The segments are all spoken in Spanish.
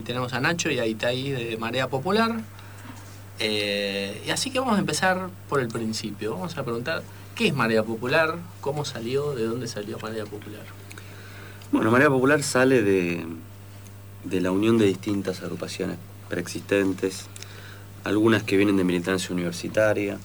Tenemos a Nacho y a Itaí de Marea Popular. Y así que vamos a empezar por el principio. Vamos a preguntar, ¿qué es Marea Popular? ¿Cómo salió? ¿De dónde salió Marea Popular? Bueno, Marea Popular sale de la unión de distintas agrupaciones preexistentes, algunas que vienen de militancia universitaria,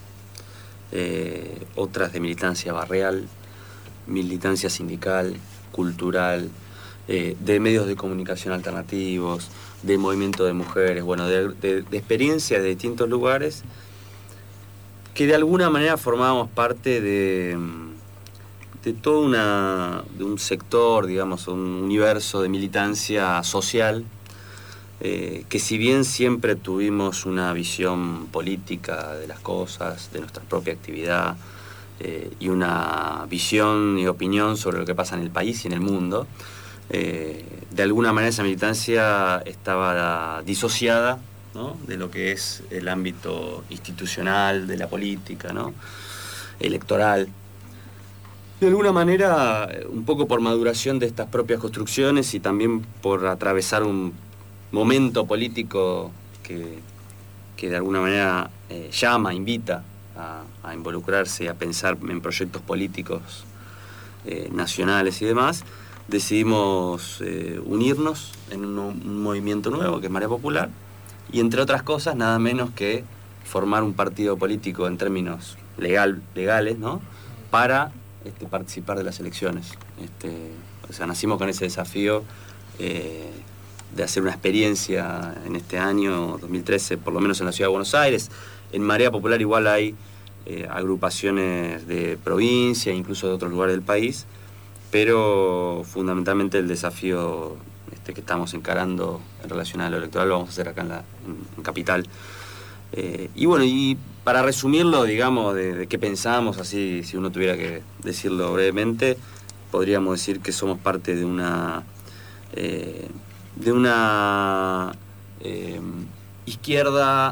otras de militancia barrial, militancia sindical, cultural, de medios de comunicación alternativos, de movimiento de mujeres, bueno, de experiencias de distintos lugares, que de alguna manera formábamos parte de todo de un sector, digamos, un universo de militancia social, que si bien siempre tuvimos una visión política de las cosas, de nuestra propia actividad, y una visión y opinión sobre lo que pasa en el país y en el mundo, de alguna manera esa militancia estaba disociada, ¿no?, de lo que es el ámbito institucional, de la política, ¿no?, electoral. De alguna manera, un poco por maduración de estas propias construcciones y también por atravesar un momento político que de alguna manera invita a involucrarse y a pensar en proyectos políticos nacionales y demás, decidimos unirnos en un movimiento nuevo que es Marea Popular y, entre otras cosas, nada menos que formar un partido político en términos legales, ¿no?, para participar de las elecciones. O sea, nacimos con ese desafío de hacer una experiencia en este año 2013, por lo menos en la Ciudad de Buenos Aires. En Marea Popular igual hay agrupaciones de provincia, incluso de otros lugares del país, pero fundamentalmente el desafío que estamos encarando en relación a lo electoral lo vamos a hacer acá en Capital. Y bueno, y para resumirlo, digamos, de qué pensamos, así, si uno tuviera que decirlo brevemente, podríamos decir que somos parte de una izquierda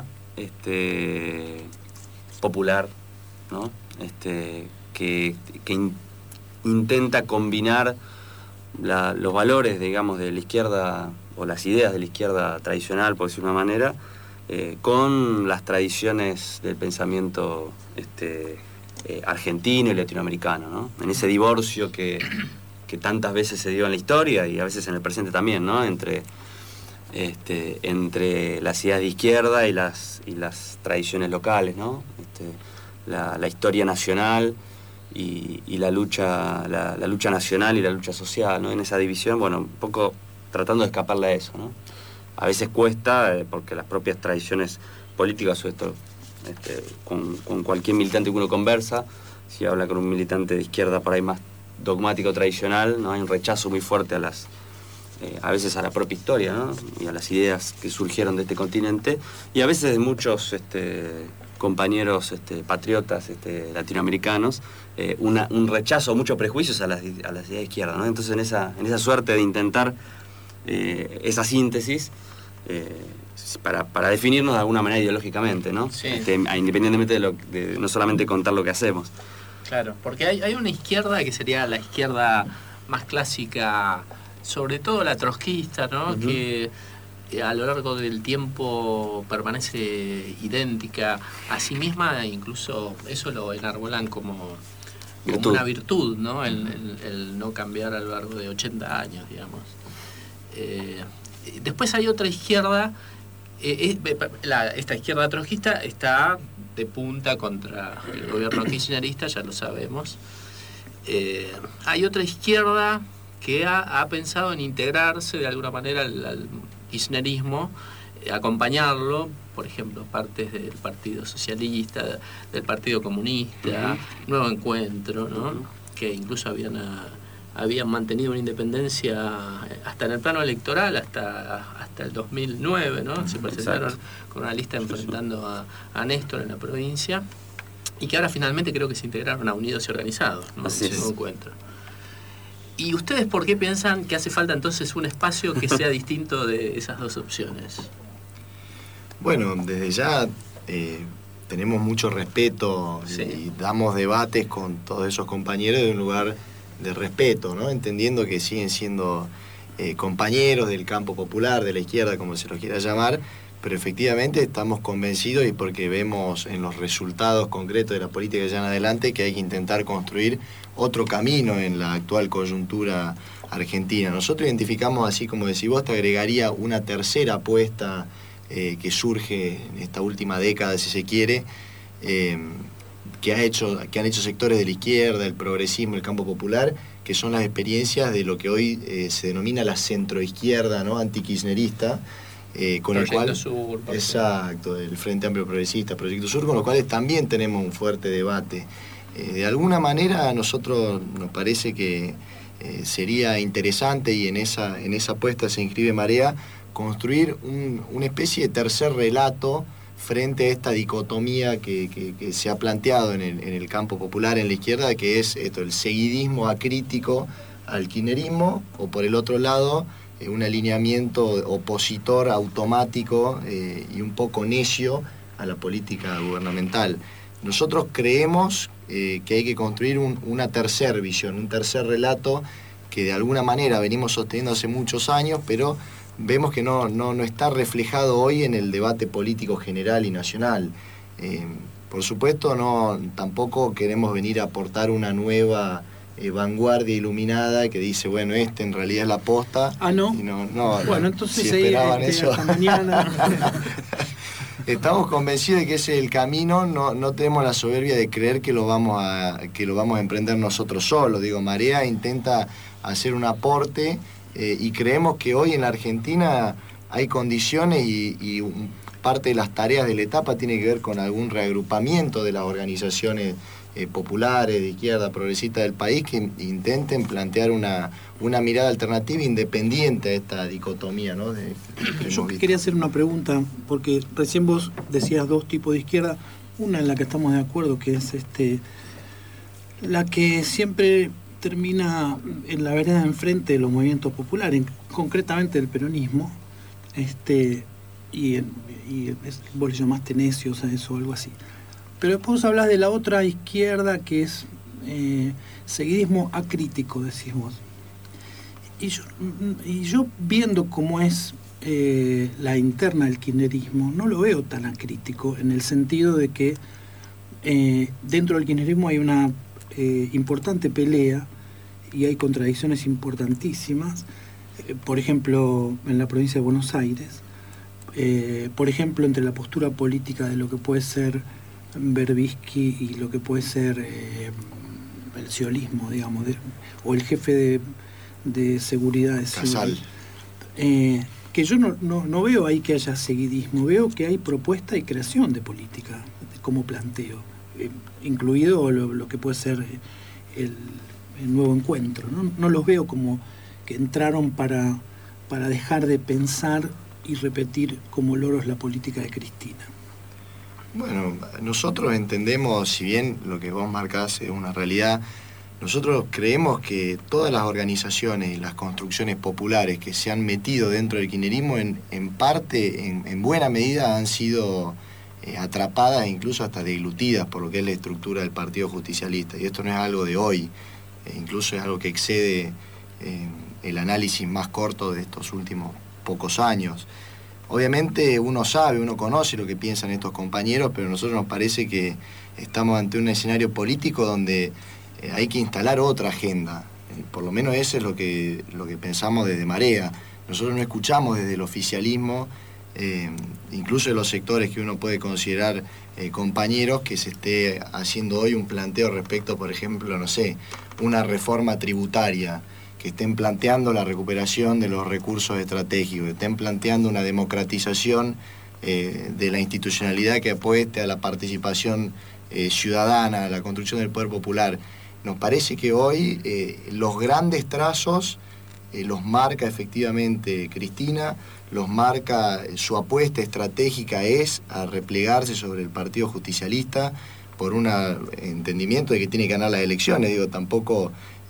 popular, ¿no?, que intenta combinar los valores, digamos, de la izquierda, o las ideas de la izquierda tradicional, por decirlo de una manera, con las tradiciones del pensamiento argentino y latinoamericano, ¿no?, en ese divorcio que tantas veces se dio en la historia y a veces en el presente también, ¿no?, entre las ideas de izquierda y las tradiciones locales, ¿no?, la historia nacional y la lucha nacional y la lucha social, ¿no?, en esa división, bueno, un poco tratando de escaparle a eso, ¿no? A veces cuesta, porque las propias tradiciones políticas, o esto, con cualquier militante que uno conversa, si habla con un militante de izquierda por ahí más dogmático tradicional, ¿no?, hay un rechazo muy fuerte a veces a la propia historia, ¿no?, y a las ideas que surgieron de este continente, y a veces de muchos compañeros patriotas latinoamericanos, un rechazo, muchos prejuicios a las ideas de izquierda, ¿no? Entonces en esa suerte de intentar esa síntesis, para definirnos de alguna manera ideológicamente, ¿no? Sí. Independientemente de no solamente contar lo que hacemos. Claro, porque hay una izquierda que sería la izquierda más clásica, sobre todo la trotskista, ¿no? Uh-huh. Que a lo largo del tiempo permanece idéntica a sí misma, incluso eso lo enarbolan como una virtud, ¿no? El no cambiar a lo largo de 80 años, digamos. Después hay otra izquierda, esta izquierda trotskista está de punta contra el gobierno kirchnerista, ya lo sabemos. Hay otra izquierda que ha pensado en integrarse de alguna manera al kirchnerismo, acompañarlo, por ejemplo, partes del Partido Socialista, del Partido Comunista, uh-huh. Nuevo Encuentro, ¿no? Uh-huh. Que incluso habían mantenido una independencia hasta en el plano electoral, hasta el 2009, ¿no? Se presentaron con una lista enfrentando a Néstor en la provincia, y que ahora finalmente creo que se integraron a Unidos y Organizados, ¿no? Así es. Nuevo Encuentro. ¿Y ustedes por qué piensan que hace falta entonces un espacio que sea distinto de esas dos opciones? Bueno, desde ya tenemos mucho respeto, sí, y damos debates con todos esos compañeros de un lugar de respeto, ¿no? Entendiendo que siguen siendo compañeros del campo popular, de la izquierda, como se los quiera llamar, pero efectivamente estamos convencidos, y porque vemos en los resultados concretos de la política que llevan adelante, que hay que intentar construir otro camino en la actual coyuntura argentina. Nosotros identificamos, así como decís vos, te agregaría una tercera apuesta que surge en esta última década, si se quiere, que han hecho sectores de la izquierda, el progresismo, el campo popular, que son las experiencias de lo que hoy se denomina la centroizquierda, ¿no? Antikirchnerista, con Proyecto el cual, Sur, exacto, el Frente Amplio Progresista, Proyecto Sur, con los cuales también tenemos un fuerte debate. De alguna manera a nosotros nos parece que sería interesante, y en esa apuesta se inscribe Marea, construir una especie de tercer relato frente a esta dicotomía que se ha planteado en el campo popular, en la izquierda, que es esto, el seguidismo acrítico al kirchnerismo, o por el otro lado, un alineamiento opositor automático y un poco necio a la política gubernamental. Nosotros creemos que hay que construir una tercera visión, un tercer relato que de alguna manera venimos sosteniendo hace muchos años, pero vemos que no está reflejado hoy en el debate político general y nacional. Por supuesto, tampoco queremos venir a aportar una nueva vanguardia iluminada que dice, bueno, en realidad es la posta. Ah, ¿no? Bueno, entonces si esperaban eso. hasta mañana. Estamos convencidos de que ese es el camino, no tenemos la soberbia de creer que lo vamos a emprender nosotros solos. Digo, Marea intenta hacer un aporte y creemos que hoy en la Argentina hay condiciones y parte de las tareas de la etapa tiene que ver con algún reagrupamiento de las organizaciones populares, de izquierda, progresista del país, que intenten plantear una mirada alternativa independiente a esta dicotomía, ¿no? Yo quería hacer una pregunta, porque recién vos decías dos tipos de izquierda, una en la que estamos de acuerdo, que es la que siempre termina en la vereda de enfrente de los movimientos populares, concretamente del peronismo, y vos le llamaste necios a eso o algo así. Pero después hablas de la otra izquierda, que es seguidismo acrítico, decís vos. Y yo viendo cómo es la interna del kirchnerismo, no lo veo tan acrítico, en el sentido de que dentro del kirchnerismo hay una importante pelea y hay contradicciones importantísimas, por ejemplo, en la provincia de Buenos Aires, por ejemplo, entre la postura política de lo que puede ser Berbisky y lo que puede ser el ciolismo, digamos, o el jefe de seguridad de Casal. Que yo no veo ahí que haya seguidismo, veo que hay propuesta y creación de política como planteo, incluido lo que puede ser el nuevo encuentro, ¿no? No los veo como que entraron para dejar de pensar y repetir como loros la política de Cristina. Bueno, nosotros entendemos, si bien lo que vos marcás es una realidad, nosotros creemos que todas las organizaciones y las construcciones populares que se han metido dentro del kirchnerismo en parte, en buena medida, han sido atrapadas e incluso hasta deglutidas por lo que es la estructura del Partido Justicialista. Y esto no es algo de hoy, incluso es algo que excede el análisis más corto de estos últimos pocos años. Obviamente uno conoce lo que piensan estos compañeros, pero a nosotros nos parece que estamos ante un escenario político donde hay que instalar otra agenda. Por lo menos eso es lo que pensamos desde Marea. Nosotros no escuchamos desde el oficialismo, incluso de los sectores que uno puede considerar compañeros, que se esté haciendo hoy un planteo respecto, por ejemplo, una reforma tributaria, que estén planteando la recuperación de los recursos estratégicos, que estén planteando una democratización de la institucionalidad que apueste a la participación ciudadana, a la construcción del poder popular. Nos parece que hoy los grandes trazos los marca efectivamente Cristina, los marca su apuesta estratégica es a replegarse sobre el Partido Justicialista por un entendimiento de que tiene que ganar las elecciones. Digo, tampoco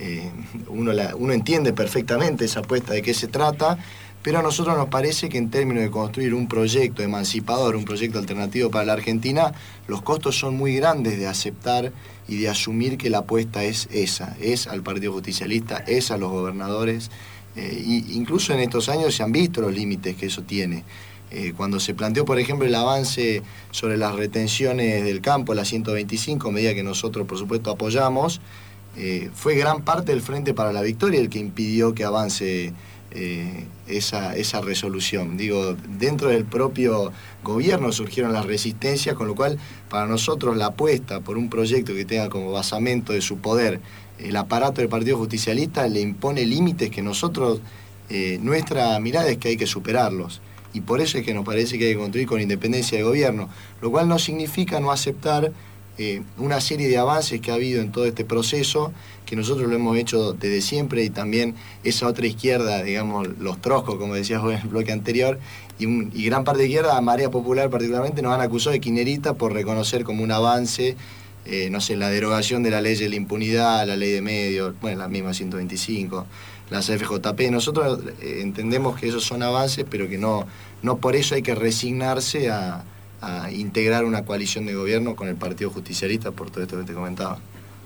uno entiende perfectamente esa apuesta de qué se trata, pero a nosotros nos parece que en términos de construir un proyecto emancipador, un proyecto alternativo para la Argentina, los costos son muy grandes de aceptar y de asumir que la apuesta es esa, es al Partido Justicialista, es a los gobernadores, Incluso en estos años se han visto los límites que eso tiene. Cuando se planteó, por ejemplo, el avance sobre las retenciones del campo, la 125, medida que nosotros, por supuesto, apoyamos, fue gran parte del Frente para la Victoria el que impidió que avance esa resolución. Digo, dentro del propio gobierno surgieron las resistencias, con lo cual para nosotros la apuesta por un proyecto que tenga como basamento de su poder el aparato del Partido Justicialista le impone límites que nosotros, nuestra mirada es que hay que superarlos. Y por eso es que nos parece que hay que construir con independencia de gobierno, lo cual no significa no aceptar una serie de avances que ha habido en todo este proceso, que nosotros lo hemos hecho desde siempre, y también esa otra izquierda, digamos, los troscos, como decías vos en el bloque anterior, y gran parte de izquierda, Marea Popular particularmente, nos han acusado de kirchnerista por reconocer como un avance, no sé, la derogación de la ley de la impunidad, la ley de medios, bueno, la misma 125, la CFJP. Nosotros entendemos que esos son avances, pero que no por eso hay que resignarse a integrar una coalición de gobierno con el Partido Justicialista, por todo esto que te comentaba.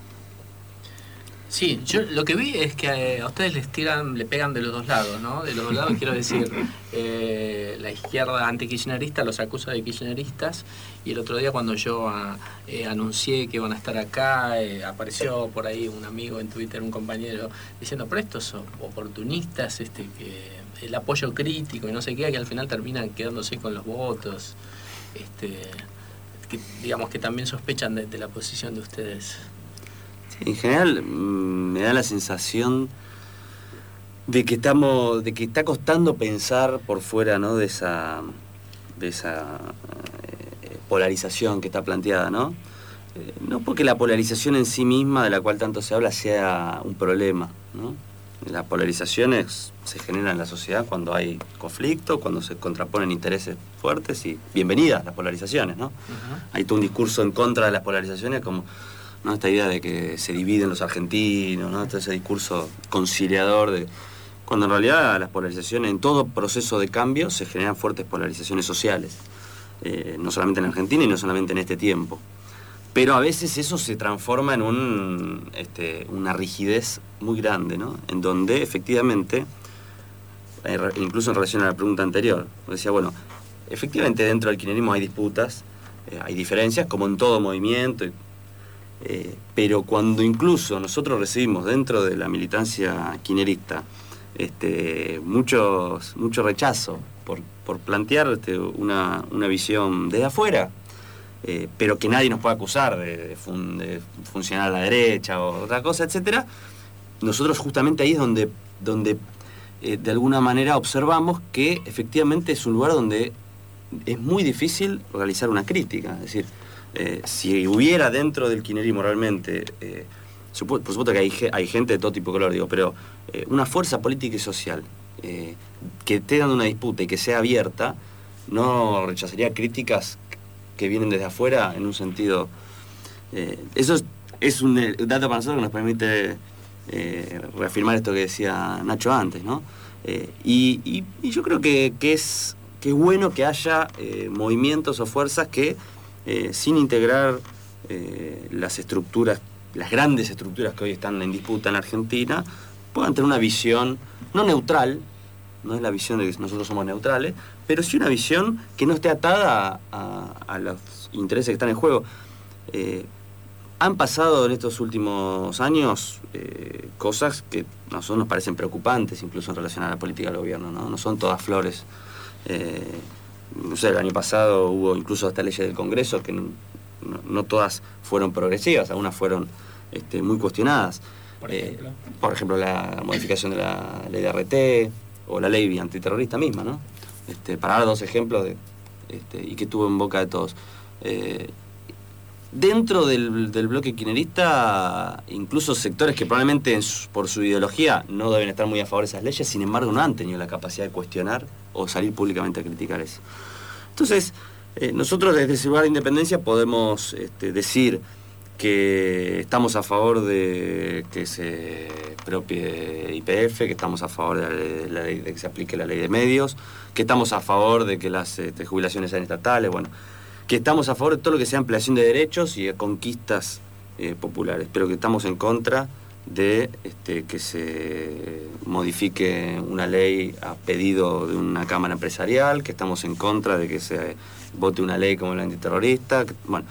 Sí, yo lo que vi es que a ustedes le pegan de los dos lados, ¿no? De los dos lados quiero decir, la izquierda antikirchnerista los acusa de kirchneristas, y el otro día cuando yo anuncié que iban a estar acá, apareció por ahí un amigo en Twitter, un compañero, diciendo, pero estos son oportunistas, que el apoyo crítico y no sé qué, que al final terminan quedándose con los votos, que digamos que también sospechan de la posición de ustedes. En general me da la sensación de que está costando pensar por fuera, ¿no?, de esa polarización que está planteada, ¿no? No porque la polarización en sí misma, de la cual tanto se habla, sea un problema, ¿no? Las polarizaciones se generan en la sociedad cuando hay conflicto, cuando se contraponen intereses fuertes, y bienvenidas las polarizaciones, ¿no? Uh-huh. Hay todo un discurso en contra de las polarizaciones, como, ¿no?, esta idea de que se dividen los argentinos, ¿no?, todo ese discurso conciliador, cuando en realidad las polarizaciones, en todo proceso de cambio, se generan fuertes polarizaciones sociales, no solamente en Argentina y no solamente en este tiempo. Pero a veces eso se transforma en una rigidez muy grande, ¿no?, en donde efectivamente, incluso en relación a la pregunta anterior, decía, bueno, efectivamente dentro del kirchnerismo hay disputas, hay diferencias, como en todo movimiento, pero cuando incluso nosotros recibimos dentro de la militancia kirchnerista mucho rechazo por plantear una visión desde afuera, pero que nadie nos puede acusar de funcionar a la derecha o otra cosa, etcétera. Nosotros justamente ahí es donde de alguna manera observamos que efectivamente es un lugar donde es muy difícil realizar una crítica. Es decir, si hubiera dentro del kirchnerismo realmente, por supuesto que hay gente de todo tipo de color, digo, pero una fuerza política y social que esté dando una disputa y que sea abierta, no rechazaría críticas que vienen desde afuera en un sentido. Eso es un dato para nosotros que nos permite reafirmar esto que decía Nacho antes, ¿no? Y yo creo que es bueno que haya movimientos o fuerzas que sin integrar las estructuras, las grandes estructuras que hoy están en disputa en Argentina, puedan tener una visión no neutral, no es la visión de que nosotros somos neutrales, pero sí una visión que no esté atada a los intereses que están en juego. Han pasado en estos últimos años cosas que a nosotros nos parecen preocupantes, incluso en relación a la política del gobierno, ¿no? No son todas flores. No sé, el año pasado hubo incluso hasta leyes del Congreso que no todas fueron progresivas, algunas fueron muy cuestionadas. Por ejemplo, la modificación de la ley de RT o la ley antiterrorista misma, ¿no? Para dar dos ejemplos y que estuvo en boca de todos. Dentro del bloque kirchnerista, incluso sectores que probablemente por su ideología no deben estar muy a favor de esas leyes, sin embargo no han tenido la capacidad de cuestionar o salir públicamente a criticar eso. Entonces, nosotros desde ese lugar de independencia podemos decir que estamos a favor de que se propie YPF, que estamos a favor de la ley, de que se aplique la ley de medios, que estamos a favor de que las jubilaciones sean estatales, bueno, que estamos a favor de todo lo que sea ampliación de derechos y de conquistas populares, pero que estamos en contra de que se modifique una ley a pedido de una cámara empresarial, que estamos en contra de que se vote una ley como la antiterrorista. Bueno,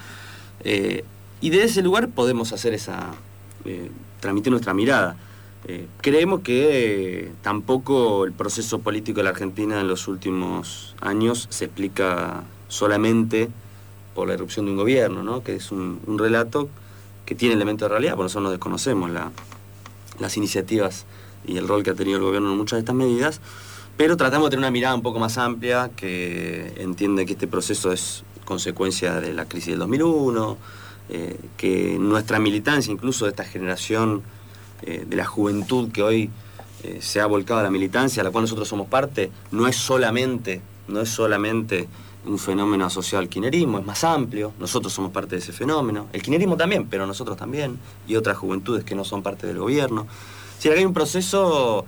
y de ese lugar podemos hacer transmitir nuestra mirada. Creemos que tampoco el proceso político de la Argentina en los últimos años se explica solamente por la irrupción de un gobierno, ¿no? Que es un relato que tiene elementos de realidad, por eso no desconocemos las iniciativas y el rol que ha tenido el gobierno en muchas de estas medidas, pero tratamos de tener una mirada un poco más amplia, que entiende que este proceso es consecuencia de la crisis del 2001, que nuestra militancia, incluso de esta generación de la juventud que hoy se ha volcado a la militancia, a la cual nosotros somos parte, no es solamente un fenómeno asociado al kirchnerismo, es más amplio, nosotros somos parte de ese fenómeno, el kirchnerismo también, pero nosotros también, y otras juventudes que no son parte del gobierno. Si hay un proceso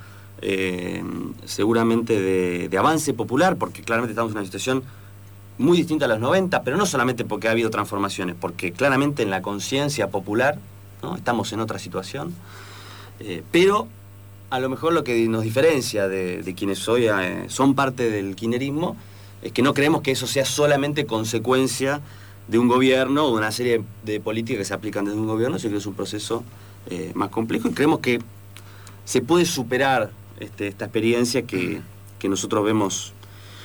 seguramente de avance popular, porque claramente estamos en una situación muy distinta a los 90, pero no solamente porque ha habido transformaciones, porque claramente en la conciencia popular, ¿no?, estamos en otra situación, pero a lo mejor lo que nos diferencia de quienes hoy son parte del kirchnerismo es que no creemos que eso sea solamente consecuencia de un gobierno o de una serie de políticas que se aplican desde un gobierno, sino que es un proceso más complejo, y creemos que se puede superar esta experiencia que nosotros vemos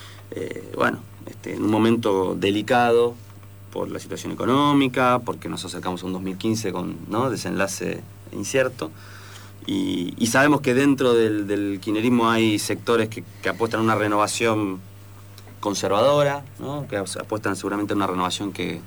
en un momento delicado por la situación económica, porque nos acercamos a un 2015 con desenlace incierto, y sabemos que dentro del kirchnerismo hay sectores que apuestan a una renovación conservadora, ¿no?, que apuestan seguramente a una renovación que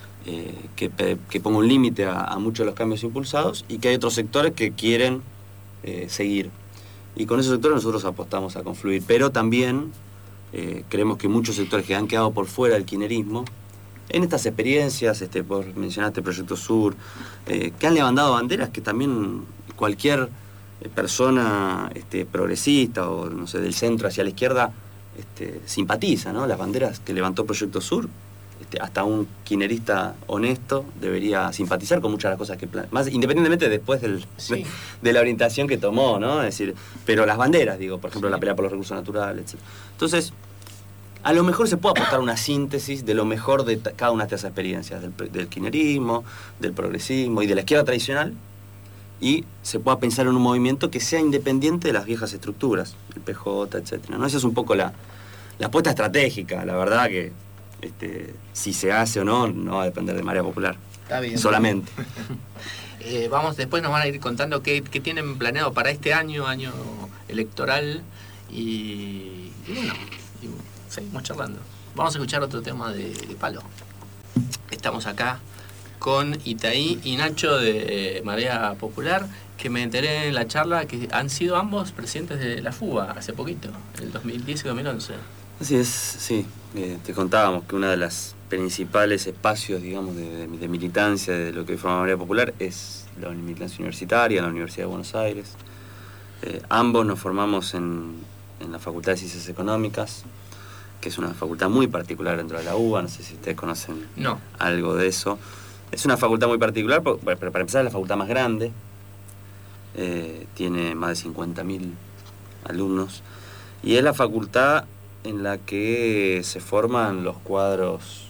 ponga un límite a muchos de los cambios impulsados, y que hay otros sectores que quieren seguir. Y con esos sectores nosotros apostamos a confluir, pero también creemos que muchos sectores que han quedado por fuera del kirchnerismo, en estas experiencias, vos mencionaste Proyecto Sur, que han levantado banderas que también cualquier persona progresista o no sé, del centro hacia la izquierda simpatiza, ¿no? Las banderas que levantó Proyecto Sur, hasta un kirchnerista honesto debería simpatizar con muchas de las cosas que más independientemente después de la orientación que tomó, ¿no? Es decir, pero las banderas, digo, por ejemplo, la pelea por los recursos naturales, etc. Entonces, a lo mejor se puede aportar una síntesis de lo mejor de cada una de estas experiencias, del kirchnerismo, del progresismo y de la izquierda tradicional, y se pueda pensar en un movimiento que sea independiente de las viejas estructuras, el PJ, etc., ¿no? Esa es un poco la apuesta estratégica. La verdad que si se hace o no va a depender de Marea Popular. Está bien. Solamente. Después nos van a ir contando qué tienen planeado para este año electoral, y bueno, seguimos charlando. Vamos a escuchar otro tema de Palo. Estamos acá con Itaí y Nacho de Marea Popular, que me enteré en la charla que han sido ambos presidentes de la FUBA hace poquito, el 2010 y 2011. Así es, sí. Te contábamos que uno de los principales espacios, digamos, de militancia de lo que forma Marea Popular es la militancia universitaria en la Universidad de Buenos Aires. Ambos nos formamos en la Facultad de Ciencias Económicas, que es una facultad muy particular dentro de la UBA, no sé si ustedes conocen algo de eso. Es una facultad muy particular, pero para empezar es la facultad más grande, tiene más de 50.000 alumnos, y es la facultad en la que se forman los cuadros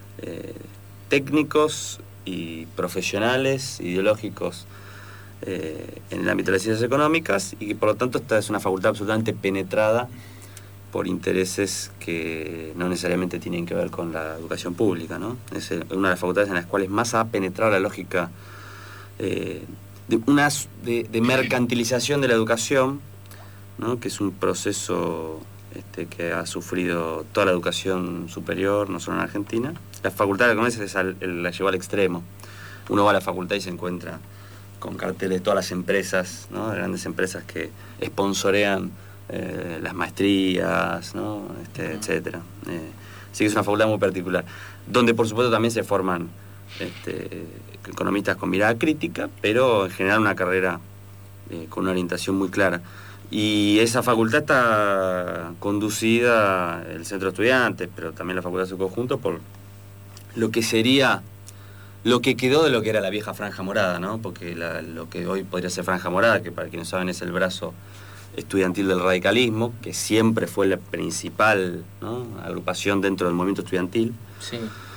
técnicos y profesionales, ideológicos, en el ámbito de las ciencias económicas, y que por lo tanto esta es una facultad absolutamente penetrada por intereses que no necesariamente tienen que ver con la educación pública, ¿no? Es una de las facultades en las cuales más ha penetrado la lógica de mercantilización de la educación, ¿no?, que es un proceso que ha sufrido toda la educación superior, no solo en Argentina. La facultad de Economía la llevó al extremo. Uno va a la facultad y se encuentra con carteles de todas las empresas, ¿no?, grandes empresas que sponsorean las maestrías, ¿no?, etcétera. Sí que es una facultad muy particular, donde por supuesto también se forman economistas con mirada crítica, pero en general una carrera con una orientación muy clara. Y esa facultad está conducida, el centro de estudiantes, pero también la facultad en su conjunto, por lo que sería lo que quedó de lo que era la vieja franja morada, ¿no? Porque lo que hoy podría ser franja morada, que para quienes no saben es el brazo estudiantil del radicalismo, que siempre fue la principal, ¿no?, agrupación dentro del movimiento estudiantil. Sí.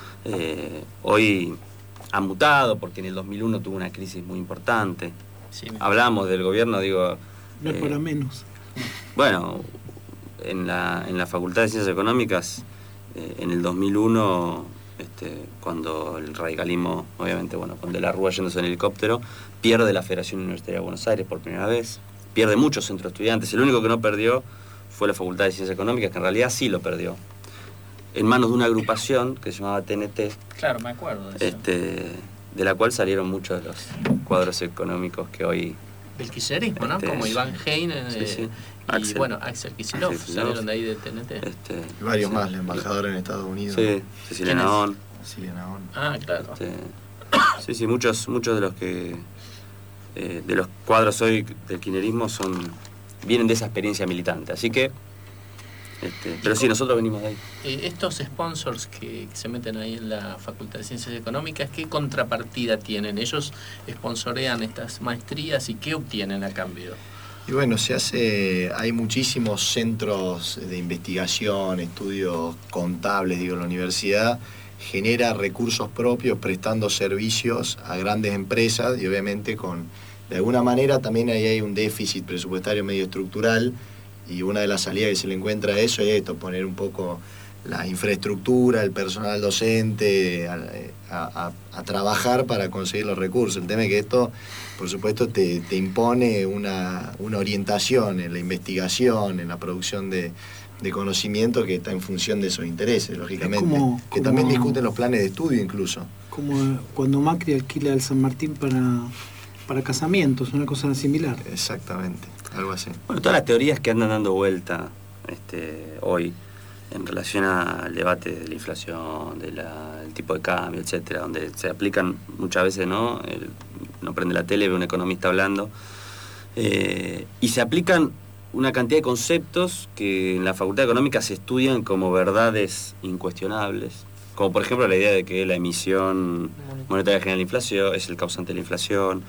Hoy ha mutado porque en el 2001 tuvo una crisis muy importante. Sí. Hablamos del gobierno, digo... No es para menos. Bueno, en la Facultad de Ciencias Económicas, en el 2001, cuando el radicalismo, obviamente, bueno, con De la Rúa yéndose en helicóptero, pierde la Federación Universitaria de Buenos Aires por primera vez, pierde muchos centros de estudiantes. El único que no perdió fue la Facultad de Ciencias Económicas, que en realidad sí lo perdió, en manos de una agrupación que se llamaba TNT. Claro, me acuerdo de eso. De la cual salieron muchos de los cuadros económicos que hoy... Del kirchnerismo, ¿no? Como Iván Hein sí. y Axel. Bueno, Axel Kicillof, salieron de ahí de TNT. Y varios sí. más, la embajadora en Estados Unidos. Sí, Cecilia Nahón. Cecilia Nahón. Ah, claro. Sí, muchos de los que... de los cuadros hoy del kirchnerismo vienen de esa experiencia militante, así que... pero sí, nosotros venimos de ahí. Estos sponsors que se meten ahí en la Facultad de Ciencias Económicas, ¿qué contrapartida tienen? Ellos sponsorean estas maestrías y ¿qué obtienen a cambio? Y bueno, hay muchísimos centros de investigación, estudios contables, digo, la universidad genera recursos propios prestando servicios a grandes empresas y obviamente de alguna manera también ahí hay un déficit presupuestario medio estructural. Y una de las salidas que se le encuentra a eso es esto, poner un poco la infraestructura, el personal docente, a trabajar para conseguir los recursos. El tema es que esto, por supuesto, te impone una orientación en la investigación, en la producción de conocimiento que está en función de esos intereses, lógicamente. Que también discuten los planes de estudio incluso. Como cuando Macri alquila el San Martín para casamientos, una cosa similar. Exactamente, algo así. Bueno, todas las teorías que andan dando vuelta hoy en relación al debate de la inflación, del tipo de cambio, etcétera, donde se aplican muchas veces, ¿no? Uno prende la tele, ve un economista hablando, y se aplican una cantidad de conceptos que en la Facultad de Económica se estudian como verdades incuestionables, como por ejemplo la idea de que la emisión monetaria general de la inflación es el causante de la inflación,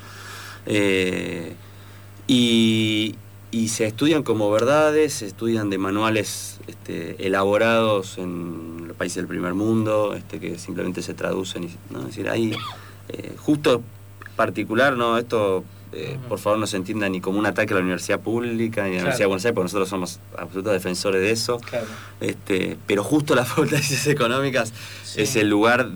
y se estudian como verdades, se estudian de manuales elaborados en los países del primer mundo, que simplemente se traducen, ¿no? Es decir, hay justo particular, ¿no? Esto por favor no se entienda ni como un ataque a la universidad pública ni a la Universidad de Buenos Aires, porque nosotros somos absolutos defensores de eso. Claro. Pero justo la Facultad de Ciencias Económicas es el lugar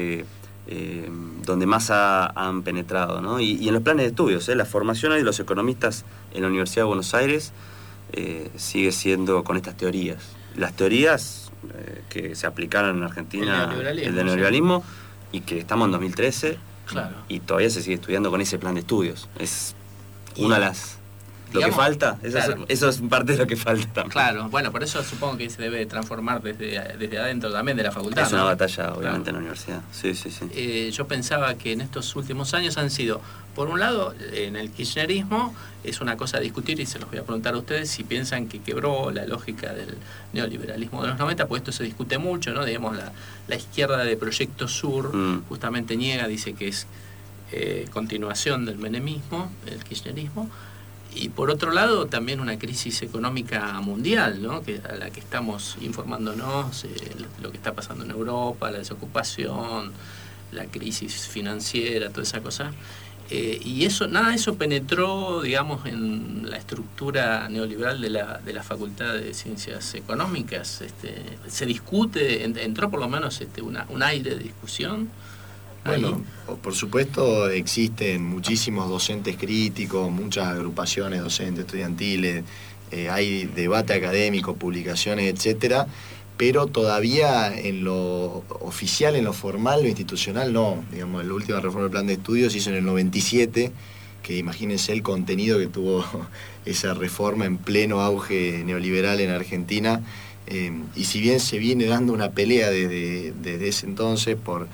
donde más han penetrado, ¿no? Y en los planes de estudios, la formación de los economistas en la Universidad de Buenos Aires sigue siendo con estas teorías. Las teorías que se aplicaron en Argentina, el de neoliberalismo, y que estamos en 2013, claro. Y todavía se sigue estudiando con ese plan de estudios. Es una de las... Lo digamos, que falta, claro. eso es parte de lo que falta también. Claro, bueno, por eso supongo que se debe transformar desde adentro también de la facultad. Es una batalla, claro. obviamente, en la universidad. Sí. Yo pensaba que en estos últimos años han sido, por un lado, en el kirchnerismo, es una cosa a discutir y se los voy a preguntar a ustedes si piensan que quebró la lógica del neoliberalismo de los 90, pues esto se discute mucho, ¿no? Digamos, la izquierda de Proyecto Sur justamente niega, dice que es continuación del menemismo, el kirchnerismo. Y por otro lado, también una crisis económica mundial, ¿no? A la que estamos informándonos, lo que está pasando en Europa, la desocupación, la crisis financiera, toda esa cosa. Y nada de eso penetró, digamos, en la estructura neoliberal de la Facultad de Ciencias Económicas. Se discute, entró por lo menos un aire de discusión. Bueno, por supuesto existen muchísimos docentes críticos, muchas agrupaciones docentes, estudiantiles, hay debate académico, publicaciones, etcétera, pero todavía en lo oficial, en lo formal, lo institucional, no. Digamos, la última reforma del plan de estudios se hizo en el 97, que imagínense el contenido que tuvo esa reforma en pleno auge neoliberal en Argentina, y si bien se viene dando una pelea desde ese entonces por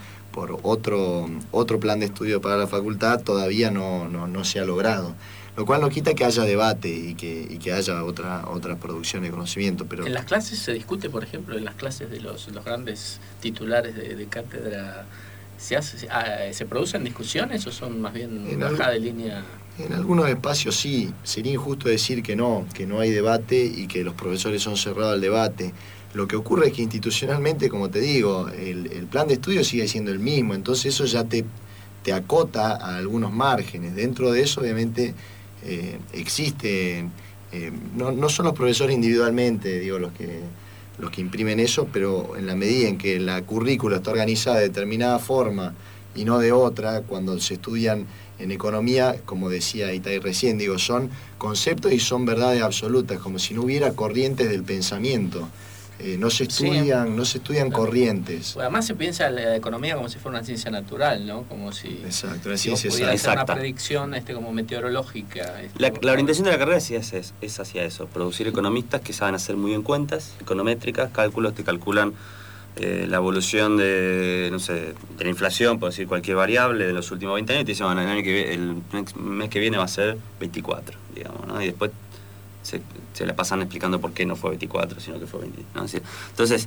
otro plan de estudio para la facultad, todavía no se ha logrado. Lo cual no quita que haya debate y que haya otra producción de conocimiento. Pero en las clases se discute, por ejemplo, en las clases de los grandes titulares de cátedra ¿Se producen discusiones o son más bien bajadas de línea? En algunos espacios sí. Sería injusto decir que no hay debate y que los profesores son cerrados al debate. Lo que ocurre es que institucionalmente, como te digo, el plan de estudio sigue siendo el mismo, entonces eso ya te acota a algunos márgenes. Dentro de eso, obviamente, existen, no son los profesores individualmente, digo, los que imprimen eso, pero en la medida en que la currícula está organizada de determinada forma y no de otra, cuando se estudian en economía, como decía Itay recién, digo, son conceptos y son verdades absolutas, como si no hubiera corrientes del pensamiento. No se estudian corrientes. Bueno, además se piensa la economía como si fuera una ciencia natural, ¿no? Como si... Exacto, una ciencia exacta. Hacer una predicción como meteorológica. La orientación de la carrera sí es hacia eso, producir economistas que saben hacer muy bien cuentas, econométricas, cálculos que calculan la evolución de la inflación, por decir cualquier variable, de los últimos 20 años, y te dicen, bueno, el mes que viene va a ser 24, digamos, ¿no? Y después se la pasan explicando por qué no fue 24, sino que fue 20, ¿no? Entonces,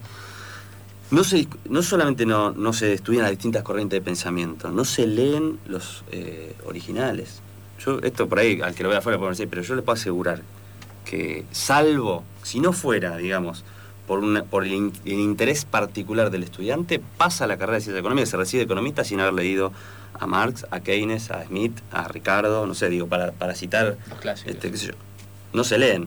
no solamente no se estudian las distintas corrientes de pensamiento, no se leen los originales. Yo, esto por ahí, al que lo vea afuera puedo decir, pero yo le puedo asegurar que, salvo, si no fuera, digamos, por el interés particular del estudiante, pasa la carrera de Ciencias Económicas, se recibe economista sin haber leído a Marx, a Keynes, a Smith, a Ricardo, no sé, digo, para citar, los clásicos. Qué sé yo. No se leen.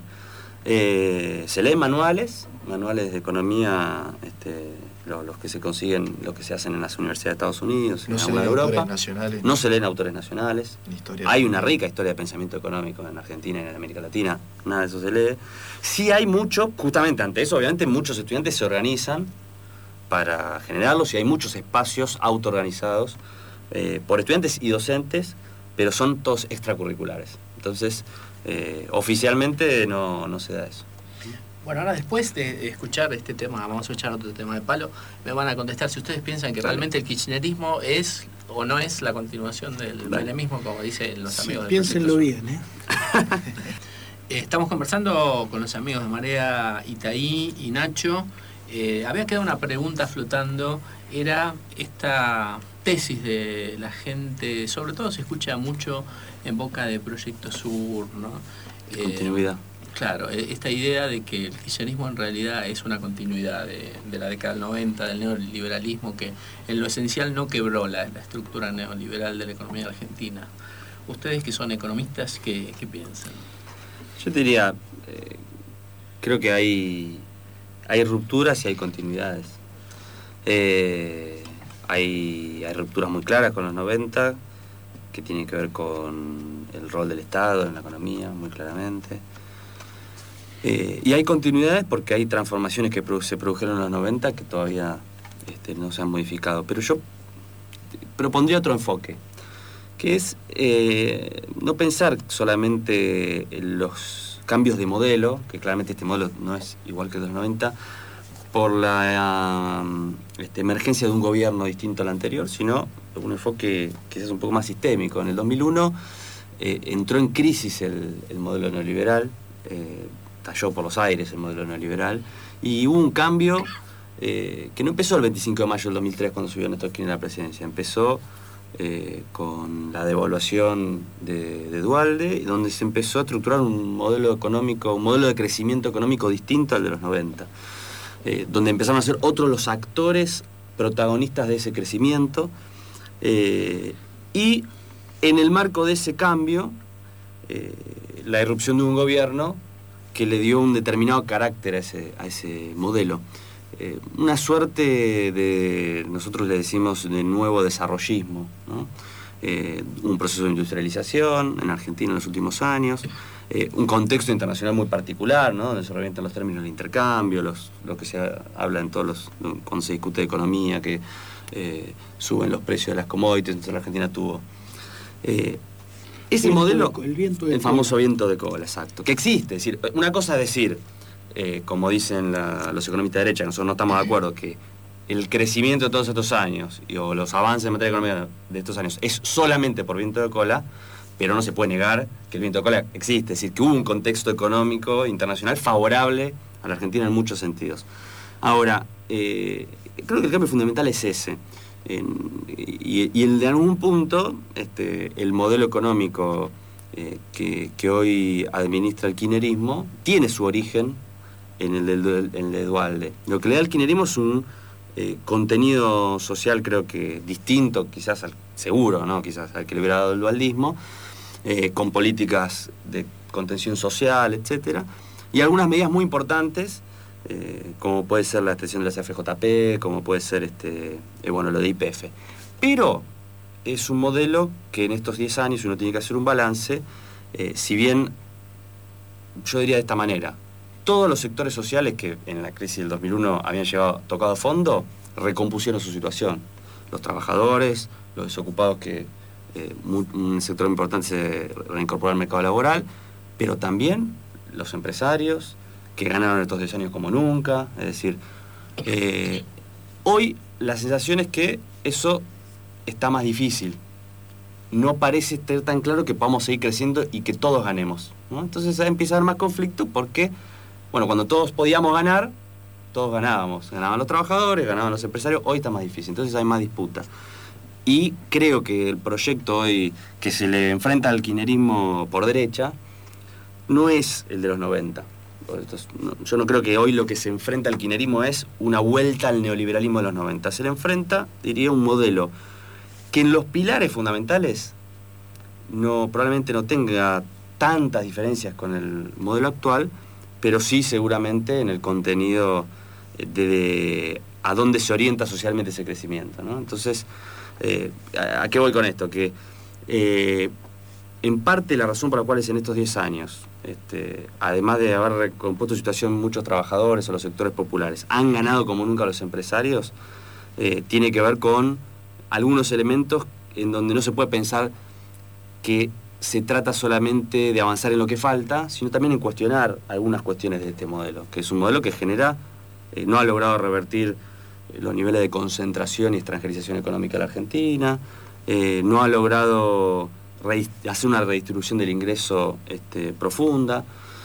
Se leen manuales de economía, los que se consiguen, los que se hacen en las universidades de Estados Unidos, no en se leen Europa. autores nacionales. No se leen autores nacionales. Hay una rica historia de pensamiento económico en Argentina y en América Latina. Nada de eso se lee. Sí hay mucho, justamente ante eso, obviamente muchos estudiantes se organizan para generarlos y hay muchos espacios autoorganizados por estudiantes y docentes, pero son todos extracurriculares. Entonces, oficialmente no se da eso. Bueno, ahora después de escuchar este tema, vamos a escuchar otro tema de palo, me van a contestar si ustedes piensan que realmente el kirchnerismo es o no es la continuación del menemismo, como dicen los amigos del piénsenlo bien, Estamos conversando con los amigos de Marea, Itaí y Nacho. Había quedado una pregunta flotando, era esta tesis de la gente, sobre todo se escucha mucho en boca de Proyecto Sur, ¿no? Continuidad. Claro, esta idea de que el kirchnerismo en realidad es una continuidad de la década del 90, del neoliberalismo, que en lo esencial no quebró la estructura neoliberal de la economía argentina. Ustedes que son economistas, ¿qué piensan? Yo te diría, creo que hay rupturas y hay continuidades. Hay rupturas muy claras con los 90, que tienen que ver con el rol del Estado en la economía, muy claramente. Y hay continuidades porque hay transformaciones que se produjeron en los 90 que todavía no se han modificado. Pero yo propondría otro enfoque, que es no pensar solamente en los cambios de modelo, que claramente este modelo no es igual que el de los 90, por la emergencia de un gobierno distinto al anterior, sino un enfoque quizás un poco más sistémico. En el 2001 entró en crisis el modelo neoliberal, cayó por los aires el modelo neoliberal, y hubo un cambio que no empezó el 25 de mayo del 2003 cuando subió Néstor Kirchner a la presidencia, empezó con la devaluación de Duhalde, donde se empezó a estructurar un modelo económico, un modelo de crecimiento económico distinto al de los 90, donde empezaron a ser otros los actores protagonistas de ese crecimiento, y en el marco de ese cambio, la irrupción de un gobierno que le dio un determinado carácter a ese modelo. Una suerte de, nosotros le decimos, de nuevo desarrollismo, ¿no? Un proceso de industrialización en Argentina en los últimos años, un contexto internacional muy particular, ¿no? Donde se revientan los términos del intercambio, lo que se habla en cuando se discute de economía, que suben los precios de las commodities. Entonces la Argentina tuvo ese modelo, el famoso viento de cola, exacto, que existe. Es decir, una cosa es decir, como dicen los economistas de derecha, que nosotros no estamos de acuerdo, que el crecimiento de todos estos años o los avances en materia de economía de estos años es solamente por viento de cola, pero no se puede negar que el viento de cola existe. Es decir, que hubo un contexto económico internacional favorable a la Argentina en muchos sentidos. Ahora, creo que el cambio fundamental es ese. y en algún punto el modelo económico que hoy administra el kirchnerismo tiene su origen en el de Duhalde. Lo que le da el kirchnerismo es un contenido social, creo que distinto, quizás seguro, ¿no? Quizás al que le hubiera dado el dualdismo, con políticas de contención social, etcétera, y algunas medidas muy importantes, como puede ser la extensión de la CFJP, como puede ser lo de YPF. Pero es un modelo que en estos 10 años uno tiene que hacer un balance, si bien yo diría de esta manera: todos los sectores sociales que en la crisis del 2001 habían tocado a fondo, recompusieron su situación. Los trabajadores, los desocupados, que un sector importante se reincorporó al mercado laboral, pero también los empresarios, que ganaron estos 10 años como nunca. Es decir, hoy la sensación es que eso está más difícil. No parece estar tan claro que podamos seguir creciendo y que todos ganemos, ¿no? Entonces empieza a haber más conflicto porque, bueno, cuando todos podíamos ganar, todos ganábamos. Ganaban los trabajadores, ganaban los empresarios. Hoy está más difícil, entonces hay más disputas. Y creo que el proyecto hoy que se le enfrenta al kirchnerismo por derecha no es el de los 90. Yo no creo que hoy lo que se enfrenta al kirchnerismo es una vuelta al neoliberalismo de los 90. Se le enfrenta, diría, un modelo que en los pilares fundamentales probablemente no tenga tantas diferencias con el modelo actual, pero sí seguramente en el contenido de a dónde se orienta socialmente ese crecimiento, ¿no? Entonces, ¿a qué voy con esto? Que en parte la razón por la cual es en estos 10 años, además de haber recompuesto su situación muchos trabajadores o los sectores populares, han ganado como nunca los empresarios, tiene que ver con algunos elementos en donde no se puede pensar que se trata solamente de avanzar en lo que falta, sino también en cuestionar algunas cuestiones de este modelo, que es un modelo que no ha logrado revertir los niveles de concentración y extranjerización económica de la Argentina, no ha logrado hacer una redistribución del ingreso profunda,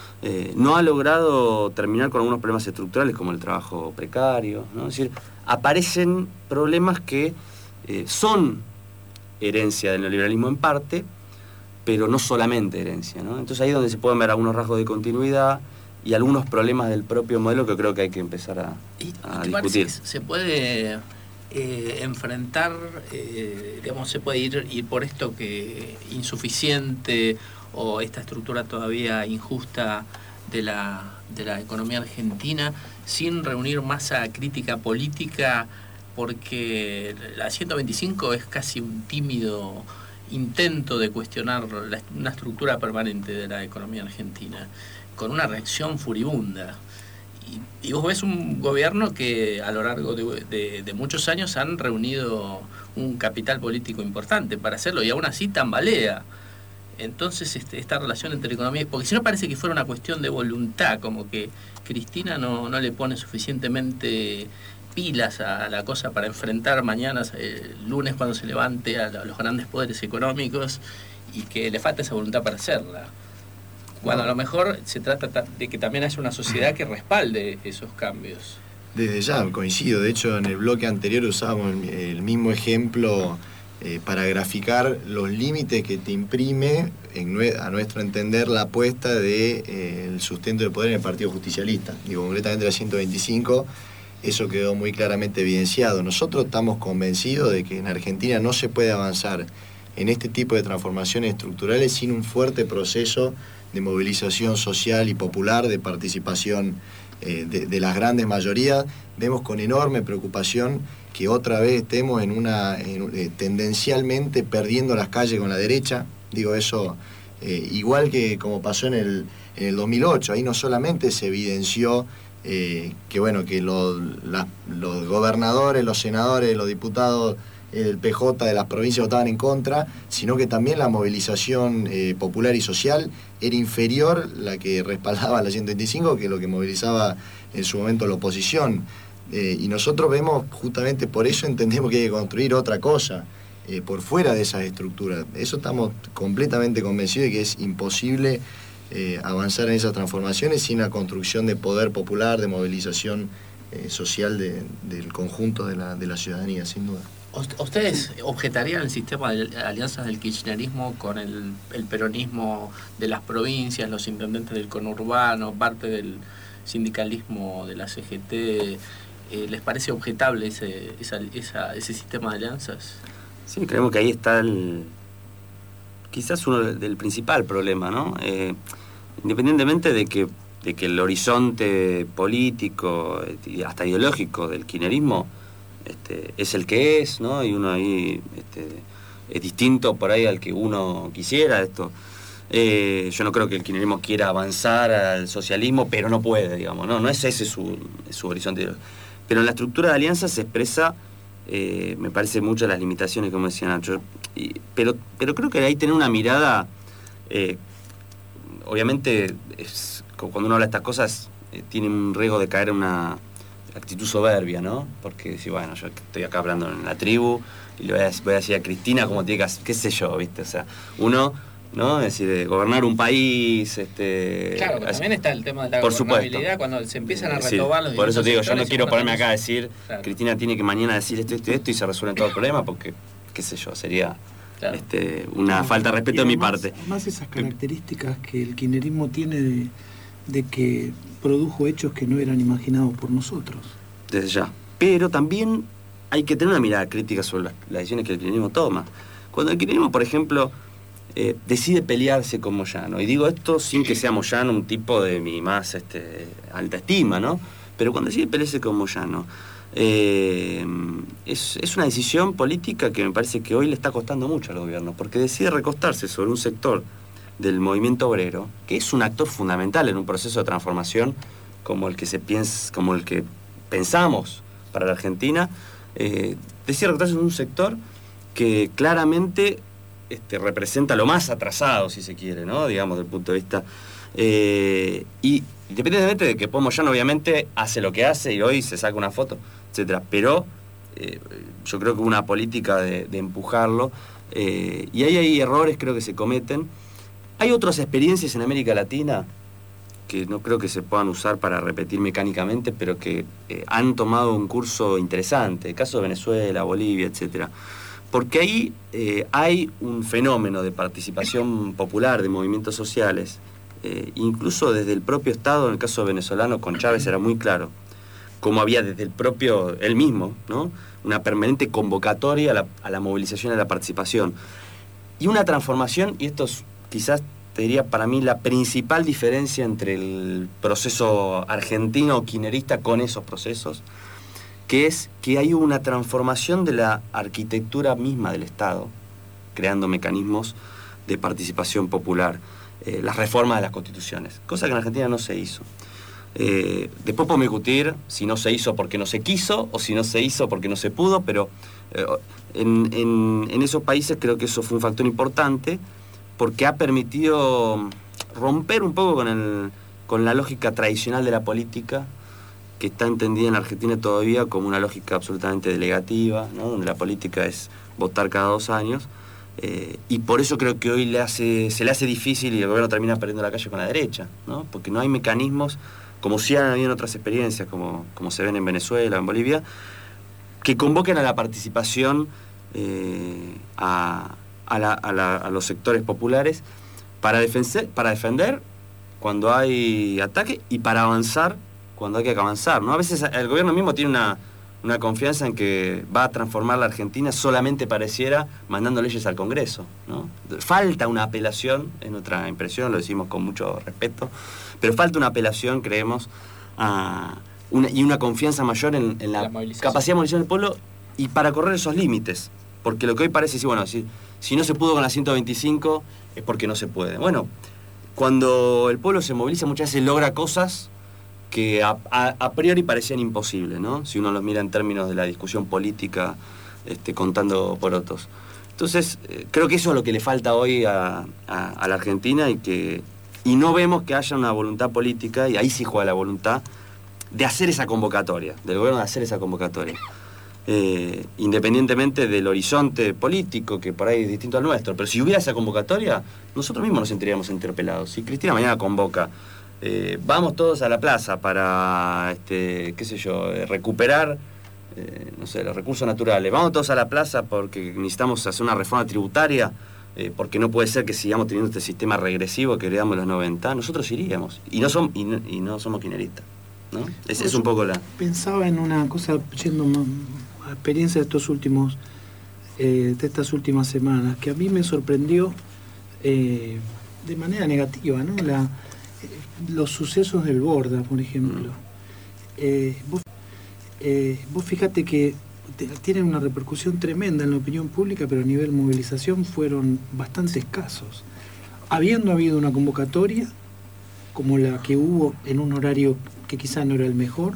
no ha logrado terminar con algunos problemas estructurales como el trabajo precario, ¿no? Es decir, aparecen problemas que son herencia del neoliberalismo en parte, pero no solamente herencia, ¿no? Entonces ahí es donde se pueden ver algunos rasgos de continuidad y algunos problemas del propio modelo que creo que hay que empezar a discutir. Se puede enfrentar, se puede ir por esto que insuficiente o esta estructura todavía injusta de la economía argentina sin reunir masa crítica política, porque la 125 es casi un tímido intento de cuestionar una estructura permanente de la economía argentina, con una reacción furibunda. Y vos ves un gobierno que a lo largo de muchos años han reunido un capital político importante para hacerlo, y aún así tambalea. Entonces esta relación entre economía, porque si no parece que fuera una cuestión de voluntad, como que Cristina no le pone suficientemente pilas a la cosa para enfrentar mañana, el lunes cuando se levante, a los grandes poderes económicos, y que le falta esa voluntad para hacerla. Cuando a lo mejor se trata de que también haya una sociedad que respalde esos cambios. Desde ya, coincido. De hecho, en el bloque anterior usábamos el mismo ejemplo para graficar los límites que te imprime, a nuestro entender, la apuesta del sustento del poder en el Partido Justicialista. Digo, concretamente la 125, eso quedó muy claramente evidenciado. Nosotros estamos convencidos de que en Argentina no se puede avanzar en este tipo de transformaciones estructurales sin un fuerte proceso de movilización social y popular, de participación de las grandes mayorías. Vemos con enorme preocupación que otra vez estemos tendencialmente perdiendo las calles con la derecha. Digo eso, igual que como pasó en el 2008, ahí no solamente se evidenció que los gobernadores, los senadores, los diputados, el PJ de las provincias votaban en contra, sino que también la movilización popular y social era inferior, la que respaldaba la 125, que lo que movilizaba en su momento la oposición. Y nosotros vemos, justamente por eso entendemos que hay que construir otra cosa por fuera de esas estructuras. Eso estamos completamente convencidos de que es imposible avanzar en esas transformaciones sin la construcción de poder popular, de movilización social del conjunto de la ciudadanía, sin duda. ¿Ustedes objetarían el sistema de alianzas del kirchnerismo con el peronismo de las provincias, los intendentes del conurbano, parte del sindicalismo de la CGT? ¿Les parece objetable ese sistema de alianzas? Sí, creemos que ahí está quizás uno del principal problema, ¿no? Independientemente de que el horizonte político y hasta ideológico del kirchnerismo es el que es, ¿no? Y uno ahí es distinto por ahí al que uno quisiera. Yo no creo que el kirchnerismo quiera avanzar al socialismo, pero no puede, digamos, no es ese su horizonte ideológico. Pero en la estructura de alianza se expresa, me parece, muchas las limitaciones, como decía Nacho, pero creo que ahí tener una mirada, obviamente cuando uno habla de estas cosas tiene un riesgo de caer en una actitud soberbia, ¿no? Porque si bueno, yo estoy acá hablando en la tribu y le voy a decir a Cristina cómo tiene que hacer, qué sé yo, ¿viste? O sea, uno, ¿no? Es decir, gobernar un país, Claro, pero también está el tema de la por gobernabilidad, supuesto. cuando se empiezan a retobar los por eso te digo, yo no quiero ponerme acá a sectores. decir, Claro. Cristina tiene que mañana decir esto y se resuelven todos los problemas, porque, qué sé yo, sería Claro. una falta de respeto de mi parte. Además esas características que el kirchnerismo tiene de que produjo hechos que no eran imaginados por nosotros. Desde ya. Pero también hay que tener una mirada crítica sobre las decisiones que el kirchnerismo toma. Cuando el kirchnerismo, por ejemplo, decide pelearse con Moyano, y digo esto sin que sea Moyano un tipo de mi más alta estima, ¿no? Pero cuando decide pelearse con Moyano, es una decisión política que me parece que hoy le está costando mucho al gobierno, porque decide recostarse sobre un sector del movimiento obrero, que es un actor fundamental en un proceso de transformación como el que pensamos para la Argentina. Decide recostarse en un sector que claramente representa lo más atrasado, si se quiere, ¿no? Digamos, desde el punto de vista. Y independientemente de que Moyano obviamente hace lo que hace y hoy se saca una foto, etcétera, pero yo creo que hubo una política de empujarlo, y ahí hay errores, creo que se cometen. Hay otras experiencias en América Latina que no creo que se puedan usar para repetir mecánicamente, pero que han tomado un curso interesante, el caso de Venezuela, Bolivia, etcétera. Porque ahí hay un fenómeno de participación popular, de movimientos sociales, incluso desde el propio Estado. En el caso venezolano con Chávez era muy claro, como había desde él mismo, ¿no? Una permanente convocatoria a la movilización y a la participación. Y una transformación, y esto es quizás, te diría, para mí la principal diferencia entre el proceso argentino o kirchnerista con esos procesos, que es que hay una transformación de la arquitectura misma del Estado, creando mecanismos de participación popular, las reformas de las constituciones, cosa que en Argentina no se hizo. Después podemos discutir si no se hizo porque no se quiso o si no se hizo porque no se pudo, pero en esos países creo que eso fue un factor importante, porque ha permitido romper un poco con la lógica tradicional de la política, que está entendida en Argentina todavía como una lógica absolutamente delegativa, ¿no? Donde la política es votar cada 2 años, y por eso creo que hoy se le hace difícil y el gobierno termina perdiendo la calle con la derecha, ¿no? Porque no hay mecanismos, como sí han habido en otras experiencias, como se ven en Venezuela, en Bolivia, que convoquen a la participación a los sectores populares para defender cuando hay ataque y para avanzar cuando hay que avanzar, ¿no? A veces el gobierno mismo tiene una confianza en que va a transformar la Argentina, solamente pareciera mandando leyes al Congreso, ¿no? Falta una apelación, es nuestra impresión, lo decimos con mucho respeto, pero falta una apelación, creemos, y una confianza mayor en la capacidad de movilización del pueblo y para correr esos límites, porque lo que hoy parece decir, bueno, si no se pudo con la 125 es porque no se puede. Bueno, cuando el pueblo se moviliza muchas veces logra cosas que a priori parecían imposibles, ¿no? Si uno los mira en términos de la discusión política, contando porotos. Entonces, creo que eso es lo que le falta hoy a la Argentina, y no vemos que haya una voluntad política, y ahí sí juega la voluntad, de hacer esa convocatoria, del gobierno de hacer esa convocatoria. Independientemente del horizonte político, que por ahí es distinto al nuestro, pero si hubiera esa convocatoria, nosotros mismos nos sentiríamos interpelados. Si Cristina mañana convoca vamos todos a la plaza para, qué sé yo, recuperar, no sé, los recursos naturales. Vamos todos a la plaza porque necesitamos hacer una reforma tributaria, porque no puede ser que sigamos teniendo este sistema regresivo que heredamos en los 90. Nosotros iríamos. Y no somos kirchneristas, ¿no? Es un poco la... Pensaba en una cosa, yendo a experiencia de estas últimas semanas, que a mí me sorprendió de manera negativa, ¿no? Los sucesos del Borda, por ejemplo. Vos fíjate que tienen una repercusión tremenda en la opinión pública, pero a nivel movilización fueron bastante escasos. Habiendo habido una convocatoria, como la que hubo en un horario que quizá no era el mejor,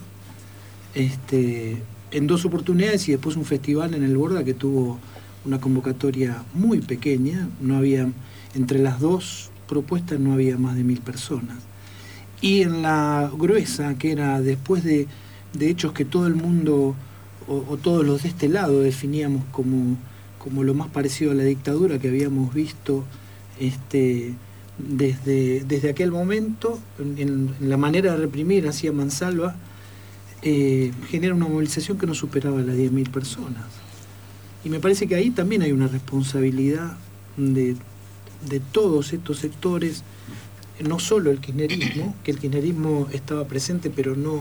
en 2 oportunidades, y después un festival en el Borda que tuvo una convocatoria muy pequeña, no había, entre las 2 propuestas no había más de 1000 personas. Y en la gruesa, que era después de hechos que todo el mundo, o todos los de este lado, definíamos como lo más parecido a la dictadura que habíamos visto desde aquel momento, en la manera de reprimir hacia mansalva, genera una movilización que no superaba las 10.000 personas. Y me parece que ahí también hay una responsabilidad de todos estos sectores, no solo el kirchnerismo, que el kirchnerismo estaba presente, pero no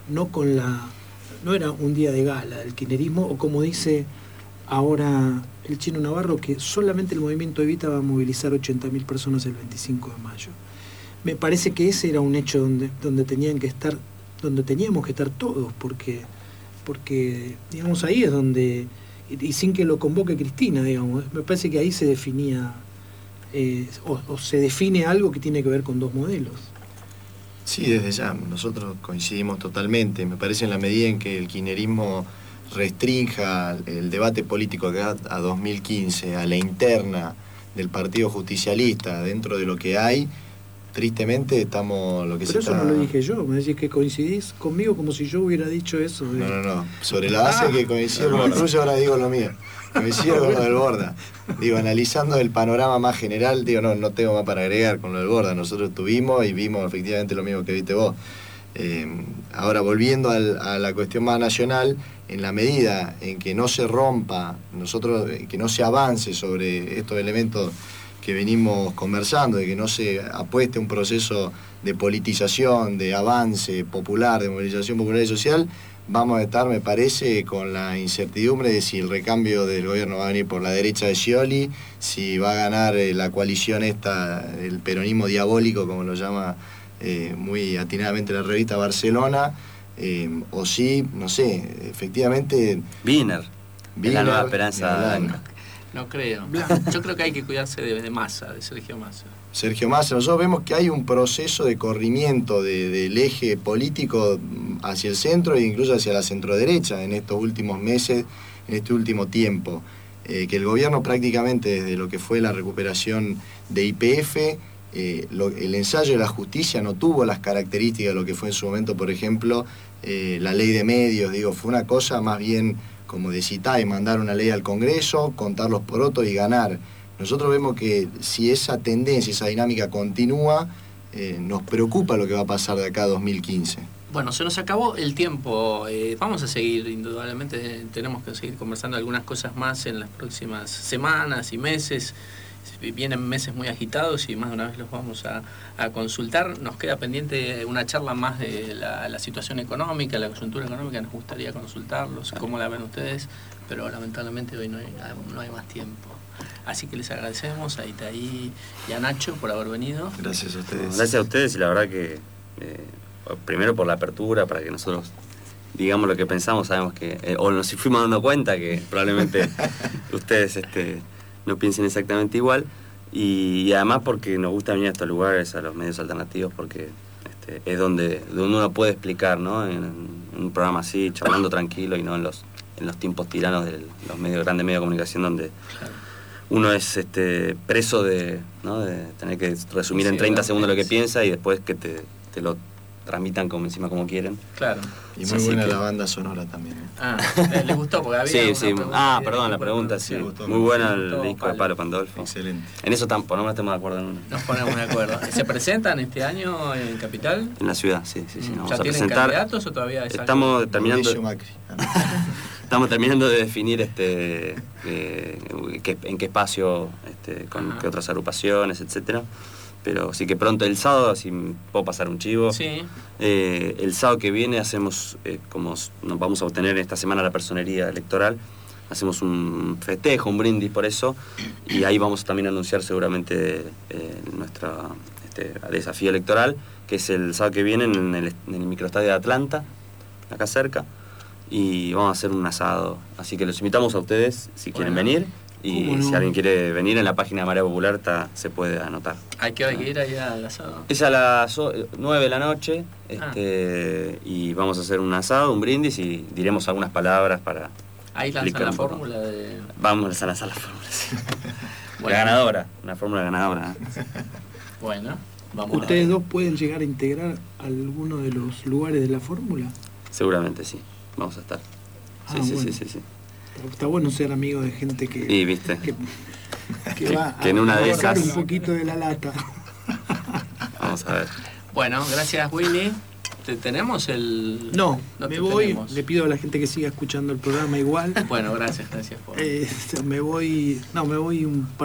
era un día de gala del kirchnerismo, o como dice ahora el Chino Navarro, que solamente el movimiento Evita va a movilizar 80.000 personas el 25 de mayo. Me parece que ese era un hecho donde teníamos que estar todos, porque digamos, ahí es donde, y sin que lo convoque Cristina, digamos, me parece que ahí se definía, o se define algo que tiene que ver con 2 modelos. Sí, desde ya, nosotros coincidimos totalmente. Me parece en la medida en que el kirchnerismo restrinja el debate político acá a 2015, a la interna del Partido Justicialista, dentro de lo que hay, tristemente estamos lo que Pero se eso no lo dije yo, me decís que coincidís conmigo como si yo hubiera dicho eso. No. Sobre la base que coincido con lo tuyo, ahora digo lo mío. Coincido con lo del Borda. Digo, analizando el panorama más general, digo, no tengo más para agregar con lo del Borda. Nosotros tuvimos y vimos efectivamente lo mismo que viste vos. Ahora, volviendo a la cuestión más nacional, en la medida en que no se rompa, que no se avance sobre estos elementos que venimos conversando, de que no se apueste un proceso de politización, de avance popular, de movilización popular y social, vamos a estar, me parece, con la incertidumbre de si el recambio del gobierno va a venir por la derecha de Scioli, si va a ganar la coalición esta, el peronismo diabólico, como lo llama muy atinadamente la revista Barcelona, o si, no sé, efectivamente... Wiener, la nueva esperanza. No creo. Yo creo que hay que cuidarse de Massa, de Sergio Massa. Sergio Massa, nosotros vemos que hay un proceso de corrimiento del eje político hacia el centro e incluso hacia la centroderecha en estos últimos meses, en este último tiempo. Que el gobierno prácticamente desde lo que fue la recuperación de YPF, el ensayo de la justicia no tuvo las características de lo que fue en su momento, por ejemplo, la ley de medios, fue una cosa más bien como de citar y mandar una ley al Congreso, contar los porotos y ganar. Nosotros vemos que si esa tendencia, esa dinámica continúa, nos preocupa lo que va a pasar de acá a 2015. Bueno, se nos acabó el tiempo. Vamos a seguir, indudablemente, tenemos que seguir conversando algunas cosas más en las próximas semanas y meses. Vienen meses muy agitados y más de una vez los vamos a consultar. Nos queda pendiente una charla más de la situación económica, la coyuntura económica. Nos gustaría consultarlos, cómo la ven ustedes, pero lamentablemente hoy no hay más tiempo. Así que les agradecemos a Itaí y a Nacho por haber venido. Gracias a ustedes. Gracias a ustedes y la verdad que primero por la apertura, para que nosotros digamos lo que pensamos, sabemos que, o nos fuimos dando cuenta que probablemente ustedes no piensen exactamente igual, y además porque nos gusta venir a estos lugares, a los medios alternativos, porque es donde uno puede explicar, ¿no? En un programa así, charlando tranquilo y no en los tiempos tiranos de los grandes medios de comunicación, donde uno es preso de tener que resumir en 30 segundos lo que piensa y después que te lo transmitan como encima como quieren. Claro. Y muy Así buena que- la banda sonora también. Ah, les gustó porque había. Sí, una sí. pregunta ahí de Perdón, la tipo de pregunta, producción. sí. gustó, Muy me buena gustó, el disco de Palo. Palo Pandolfo. Excelente. En eso por no estamos de acuerdo en una. Nos ponemos de acuerdo. ¿Se presentan este año en Capital? En la ciudad, sí, sí, sí. Nos vamos ¿Ya a tienen presentar. candidatos o todavía es algo? Estamos terminando. Mauricio Macri. Estamos terminando de definir en qué espacio, con Ajá. qué otras agrupaciones, etcétera. Pero sí que pronto, el sábado, si puedo pasar un chivo. Sí. El sábado que viene hacemos, como nos vamos a obtener esta semana la personería electoral, hacemos un festejo, un brindis por eso, y ahí vamos también a anunciar seguramente nuestro desafío electoral, que es el sábado que viene en el microestadio de Atlanta, acá cerca, y vamos a hacer un asado. Así que los invitamos a ustedes si quieren Bueno. venir, y ¿Cómo no? si alguien quiere venir, en la página de Marea Popular se puede anotar. ¿A qué hora hay que ir ahí al asado? Es a las 9 de la noche, Ah. y vamos a hacer un asado, un brindis, y diremos algunas palabras para... Ahí lanzan explicar la un poco. fórmula de... Vamos a lanzar la fórmula, sí. Bueno. La ganadora, una fórmula ganadora. Bueno, vamos a ¿Ustedes ver. dos pueden llegar a integrar alguno de los lugares de la fórmula? Seguramente sí, vamos a estar. Sí, Ah, sí, bueno. sí. Está bueno ser amigo de gente que, Y viste, que va que en una a de bajar esas- un poquito de la lata. vamos a ver. Bueno, gracias Willy. ¿Tenemos el...? No, No me te voy, tenemos. le pido a la gente que siga escuchando el programa igual. Bueno, gracias por... Me voy un